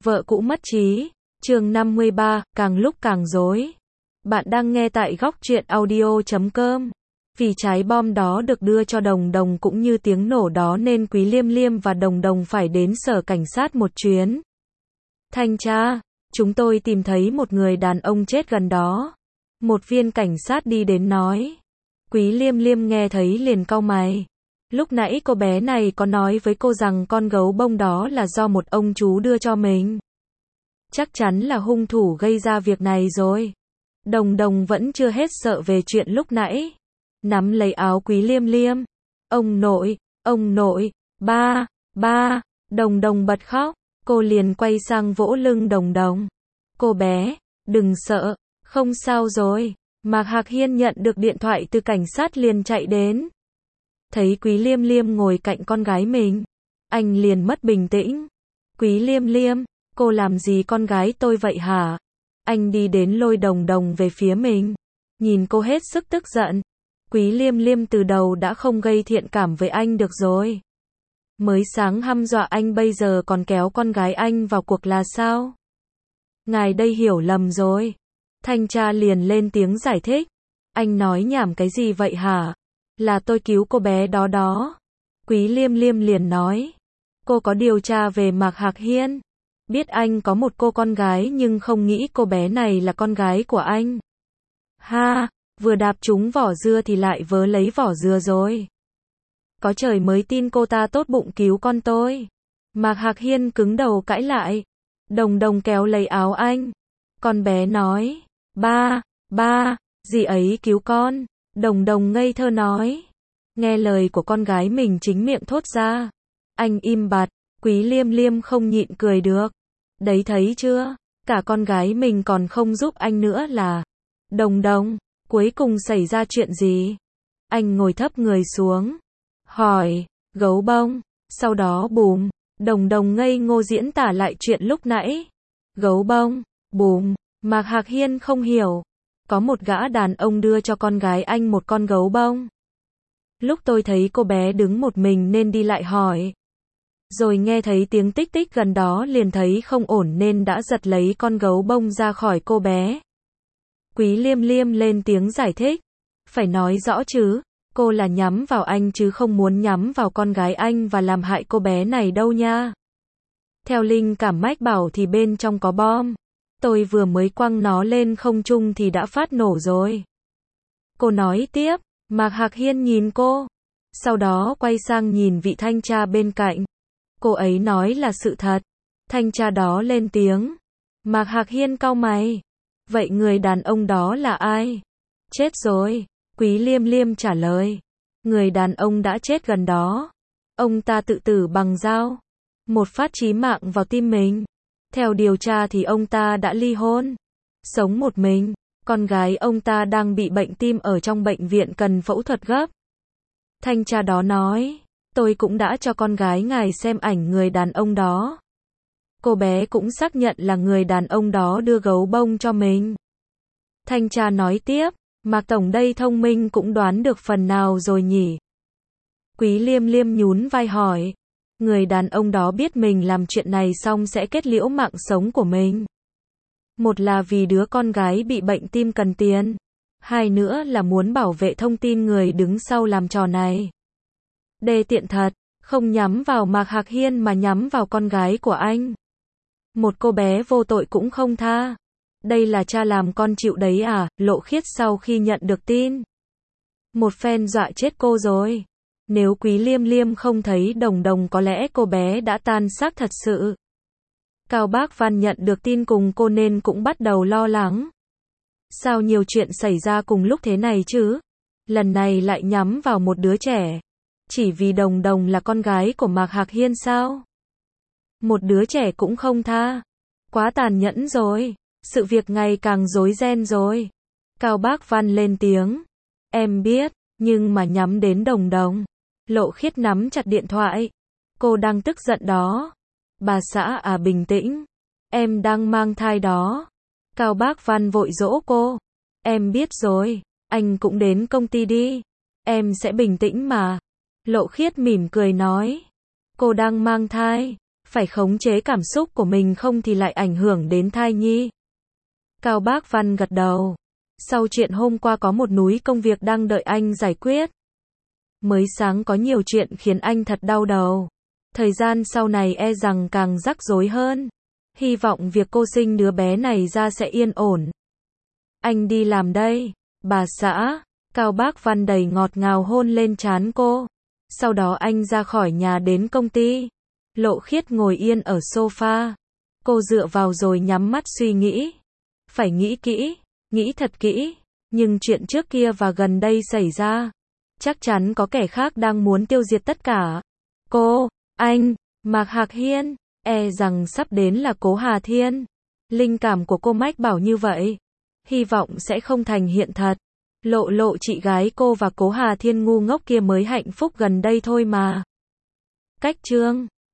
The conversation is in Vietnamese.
Vợ cũ mất trí. Chương 53, càng lúc càng rối. Bạn đang nghe tại góc truyện audio.com. Vì trái bom đó được đưa cho Đồng Đồng cũng như tiếng nổ đó nên Quý Liêm Liêm và Đồng Đồng phải đến sở cảnh sát một chuyến. Thanh tra, chúng tôi tìm thấy một người đàn ông chết gần đó. Một viên cảnh sát đi đến nói. Quý Liêm Liêm nghe thấy liền cau mày. Lúc nãy cô bé này có nói với cô rằng con gấu bông đó là do một ông chú đưa cho mình. Chắc chắn là hung thủ gây ra việc này rồi. Đồng Đồng vẫn chưa hết sợ về chuyện lúc nãy. Nắm lấy áo Quý Liêm Liêm. Ông nội, ba, Đồng Đồng bật khóc. Cô liền quay sang vỗ lưng Đồng Đồng. Cô bé, đừng sợ, không sao rồi. Mạc Hạc Hiên nhận được điện thoại từ cảnh sát liền chạy đến. Thấy Quý Liêm Liêm ngồi cạnh con gái mình, anh liền mất bình tĩnh. Quý Liêm Liêm, cô làm gì con gái tôi vậy hả? Anh đi đến lôi Đồng Đồng về phía mình. Nhìn cô hết sức tức giận. Quý Liêm Liêm từ đầu đã không gây thiện cảm với anh được rồi. Mới sáng hăm dọa anh bây giờ còn kéo con gái anh vào cuộc là sao? Ngài đây hiểu lầm rồi. Thanh tra liền lên tiếng giải thích. Anh nói nhảm cái gì vậy hả? Là tôi cứu cô bé đó đó. Quý Liêm Liêm liền nói. Cô có điều tra về Mạc Hạc Hiên. Biết anh có một cô con gái nhưng không nghĩ cô bé này là con gái của anh. Ha, vừa đạp trúng vỏ dưa thì lại vớ lấy vỏ dưa rồi. Có trời mới tin cô ta tốt bụng cứu con tôi. Mạc Hạc Hiên cứng đầu cãi lại. Đồng Đồng kéo lấy áo anh. Con bé nói. Ba, dì ấy cứu con. Đồng Đồng ngây thơ nói. Nghe lời của con gái mình chính miệng thốt ra. Anh im bặt. Quý Liêm Liêm không nhịn cười được. Đấy thấy chưa? Cả con gái mình còn không giúp anh nữa là. Đồng Đồng, cuối cùng xảy ra chuyện gì? Anh ngồi thấp người xuống. Hỏi, gấu bông. Sau đó bùm. Đồng Đồng ngây ngô diễn tả lại chuyện lúc nãy. Gấu bông, bùm. Mạc Hạc Hiên không hiểu. Có một gã đàn ông đưa cho con gái anh một con gấu bông. Lúc tôi thấy cô bé đứng một mình nên đi lại hỏi. Rồi nghe thấy tiếng tích tích gần đó liền thấy không ổn nên đã giật lấy con gấu bông ra khỏi cô bé. Quý Liêm Liêm lên tiếng giải thích. Phải nói rõ chứ, cô là nhắm vào anh chứ không muốn nhắm vào con gái anh và làm hại cô bé này đâu nha. Theo linh cảm mách bảo thì bên trong có bom. Tôi vừa mới quăng nó lên không trung thì đã phát nổ rồi. Cô nói tiếp. Mạc Hạc Hiên nhìn cô. Sau đó quay sang nhìn vị thanh tra bên cạnh. Cô ấy nói là sự thật. Thanh tra đó lên tiếng. Mạc Hạc Hiên cau mày. Vậy người đàn ông đó là ai? Chết rồi. Quý Liêm Liêm trả lời. Người đàn ông đã chết gần đó. Ông ta tự tử bằng dao. Một phát chí mạng vào tim mình. Theo điều tra thì ông ta đã ly hôn. Sống một mình. Con gái ông ta đang bị bệnh tim ở trong bệnh viện cần phẫu thuật gấp. Thanh tra đó nói. Tôi cũng đã cho con gái ngài xem ảnh người đàn ông đó. Cô bé cũng xác nhận là người đàn ông đó đưa gấu bông cho mình. Thanh tra nói tiếp. Mạc Tổng đây thông minh cũng đoán được phần nào rồi nhỉ? Quý Liêm Liêm nhún vai hỏi. Người đàn ông đó biết mình làm chuyện này xong sẽ kết liễu mạng sống của mình. Một là vì đứa con gái bị bệnh tim cần tiền. Hai nữa là muốn bảo vệ thông tin người đứng sau làm trò này. Đê tiện thật, không nhắm vào Mạc Hạc Hiên mà nhắm vào con gái của anh. Một cô bé vô tội cũng không tha. Đây là cha làm con chịu đấy à? Lộ Khiết sau khi nhận được tin. Một phen dọa chết cô rồi. Nếu Quý Liêm Liêm không thấy Đồng Đồng có lẽ cô bé đã tan xác thật sự. Cao Bác Văn nhận được tin cùng cô nên cũng bắt đầu lo lắng. Sao nhiều chuyện xảy ra cùng lúc thế này chứ? Lần này lại nhắm vào một đứa trẻ. Chỉ vì Đồng Đồng là con gái của Mạc Hạc Hiên sao? Một đứa trẻ cũng không tha. Quá tàn nhẫn rồi. Sự việc ngày càng rối ren rồi. Cao Bác Văn lên tiếng. Em biết, nhưng mà nhắm đến Đồng Đồng. Lộ Khiết nắm chặt điện thoại. Cô đang tức giận đó. Bà xã à bình tĩnh. Em đang mang thai đó. Cao Bác Văn vội dỗ cô. Em biết rồi, anh cũng đến công ty đi. Em sẽ bình tĩnh mà. Lộ Khiết mỉm cười nói. Cô đang mang thai. Phải khống chế cảm xúc của mình không thì lại ảnh hưởng đến thai nhi. Cao Bác Văn gật đầu. Sau chuyện hôm qua có một núi công việc đang đợi anh giải quyết. Mới sáng có nhiều chuyện khiến anh thật đau đầu. Thời gian sau này e rằng càng rắc rối hơn. Hy vọng việc cô sinh đứa bé này ra sẽ yên ổn. Anh đi làm đây, bà xã. Cao Bác Văn đầy ngọt ngào hôn lên trán cô. Sau đó anh ra khỏi nhà đến công ty. Lộ Khiết ngồi yên ở sofa. Cô dựa vào rồi nhắm mắt suy nghĩ. Phải nghĩ kỹ, nghĩ thật kỹ. Nhưng chuyện trước kia và gần đây xảy ra, chắc chắn có kẻ khác đang muốn tiêu diệt tất cả. Cô, anh, Mạc Hạc Hiên, e rằng sắp đến là Cố Hà Thiên. Linh cảm của cô mách bảo như vậy. Hy vọng sẽ không thành hiện thật. Lộ chị gái cô và Cố Hà Thiên ngu ngốc kia mới hạnh phúc gần đây thôi mà. Cách chương